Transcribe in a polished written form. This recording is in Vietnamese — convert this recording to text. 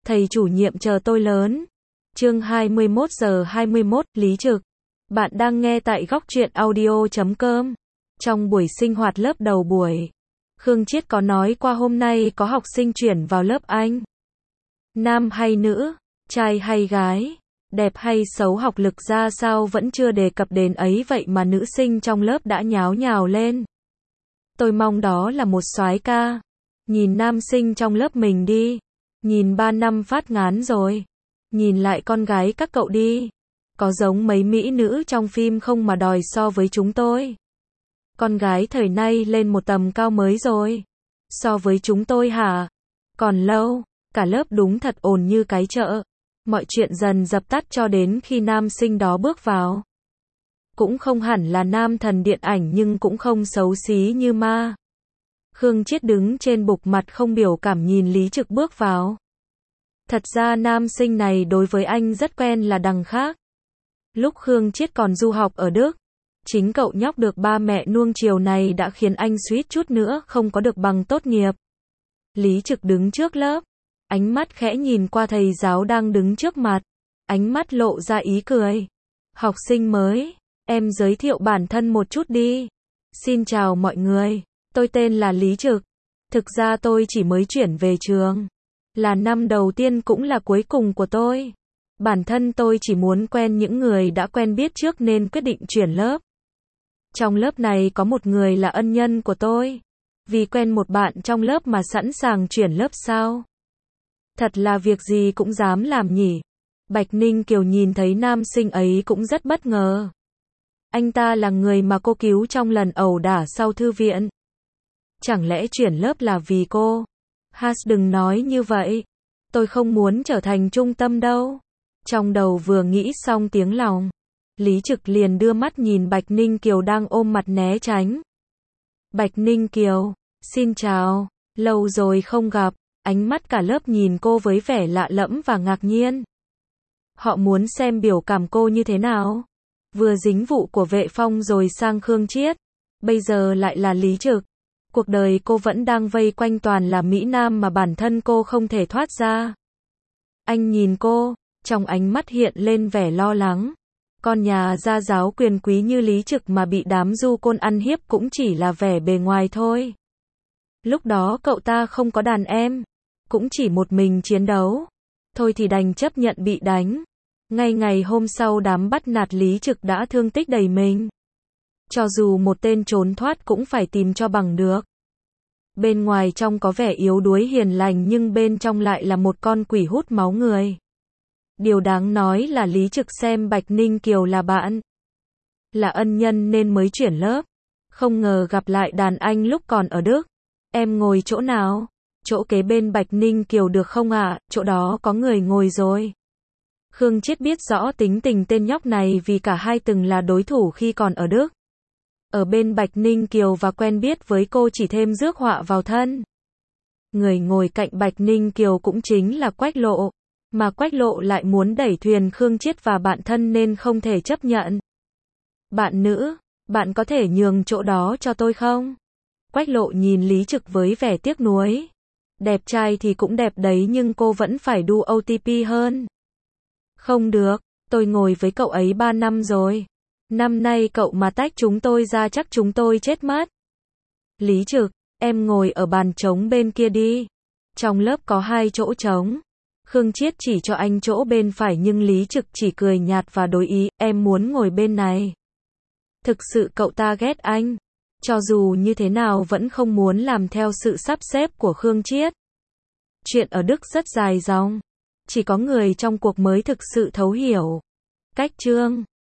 Thầy chủ nhiệm chờ tôi lớn. Chương 21 giờ 21, Lý Trực. Bạn đang nghe tại góc truyện audio.com. Trong buổi sinh hoạt lớp đầu buổi, Khương Chiết có nói qua hôm nay có học sinh chuyển vào lớp anh. Nam hay nữ, trai hay gái, đẹp hay xấu, học lực ra sao vẫn chưa đề cập đến ấy, vậy mà nữ sinh trong lớp đã nháo nhào lên. Tôi mong đó là một soái ca. Nhìn nam sinh trong lớp mình đi. Nhìn 3 năm phát ngán rồi. Nhìn lại con gái các cậu đi. Có giống mấy mỹ nữ trong phim không mà đòi so với chúng tôi. Con gái thời nay lên một tầm cao mới rồi. So với chúng tôi hả? Còn lâu. Cả lớp đúng thật ồn như cái chợ. Mọi chuyện dần dập tắt cho đến khi nam sinh đó bước vào. Cũng không hẳn là nam thần điện ảnh nhưng cũng không xấu xí như ma. Khương Chiết đứng trên bục, mặt không biểu cảm nhìn Lý Trực bước vào. Thật ra nam sinh này đối với anh rất quen là đằng khác. Lúc Khương Chiết còn du học ở Đức, chính cậu nhóc được ba mẹ nuông chiều này đã khiến anh suýt chút nữa không có được bằng tốt nghiệp. Lý Trực đứng trước lớp, ánh mắt khẽ nhìn qua thầy giáo đang đứng trước mặt, ánh mắt lộ ra ý cười. Học sinh mới, em giới thiệu bản thân một chút đi. Xin chào mọi người, tôi tên là Lý Trực. Thực ra tôi chỉ mới chuyển về trường. Là năm đầu tiên cũng là cuối cùng của tôi. Bản thân tôi chỉ muốn quen những người đã quen biết trước nên quyết định chuyển lớp. Trong lớp này có một người là ân nhân của tôi. Vì quen một bạn trong lớp mà sẵn sàng chuyển lớp sao? Thật là việc gì cũng dám làm nhỉ. Bạch Ninh Kiều nhìn thấy nam sinh ấy cũng rất bất ngờ. Anh ta là người mà cô cứu trong lần ẩu đả sau thư viện. Chẳng lẽ chuyển lớp là vì cô? Đừng nói như vậy. Tôi không muốn trở thành trung tâm đâu. Trong đầu vừa nghĩ xong tiếng lòng, Lý Trực liền đưa mắt nhìn Bạch Ninh Kiều đang ôm mặt né tránh. Bạch Ninh Kiều, xin chào, lâu rồi không gặp. Ánh mắt cả lớp nhìn cô với vẻ lạ lẫm và ngạc nhiên. Họ muốn xem biểu cảm cô như thế nào. Vừa dính vụ của Vệ Phong rồi sang Khương Chiết, bây giờ lại là Lý Trực. Cuộc đời cô vẫn đang vây quanh toàn là mỹ nam mà bản thân cô không thể thoát ra. Anh nhìn cô, trong ánh mắt hiện lên vẻ lo lắng. Con nhà gia giáo quyền quý như Lý Trực mà bị đám du côn ăn hiếp cũng chỉ là vẻ bề ngoài thôi. Lúc đó cậu ta không có đàn em, cũng chỉ một mình chiến đấu. Thôi thì đành chấp nhận bị đánh. Ngay ngày hôm sau đám bắt nạt Lý Trực đã thương tích đầy mình. Cho dù một tên trốn thoát cũng phải tìm cho bằng được. Bên ngoài trông có vẻ yếu đuối hiền lành nhưng bên trong lại là một con quỷ hút máu người. Điều đáng nói là Lý Trực xem Bạch Ninh Kiều là bạn, là ân nhân nên mới chuyển lớp. Không ngờ gặp lại đàn anh lúc còn ở Đức. Em ngồi chỗ nào? Chỗ kế bên Bạch Ninh Kiều được không ạ? Chỗ đó có người ngồi rồi. Khương Chiết biết rõ tính tình tên nhóc này vì cả hai từng là đối thủ khi còn ở Đức. Ở bên Bạch Ninh Kiều và quen biết với cô chỉ thêm rước họa vào thân. Người ngồi cạnh Bạch Ninh Kiều cũng chính là Quách Lộ. Mà Quách Lộ lại muốn đẩy thuyền Khương Chiết và bạn thân nên không thể chấp nhận. Bạn nữ, bạn có thể nhường chỗ đó cho tôi không? Quách Lộ nhìn Lý Trực với vẻ tiếc nuối. Đẹp trai thì cũng đẹp đấy nhưng cô vẫn phải đu OTP hơn. Không được, tôi ngồi với cậu ấy 3 năm rồi. Năm nay cậu mà tách chúng tôi ra chắc chúng tôi chết mất. Lý Trực, em ngồi ở bàn trống bên kia đi. Trong lớp có 2 chỗ trống. Khương Chiết chỉ cho anh chỗ bên phải nhưng Lý Trực chỉ cười nhạt và đối ý, em muốn ngồi bên này. Thực sự cậu ta ghét anh. Cho dù như thế nào vẫn không muốn làm theo sự sắp xếp của Khương Chiết. Chuyện ở Đức rất dài dòng. Chỉ có người trong cuộc mới thực sự thấu hiểu. Cách chương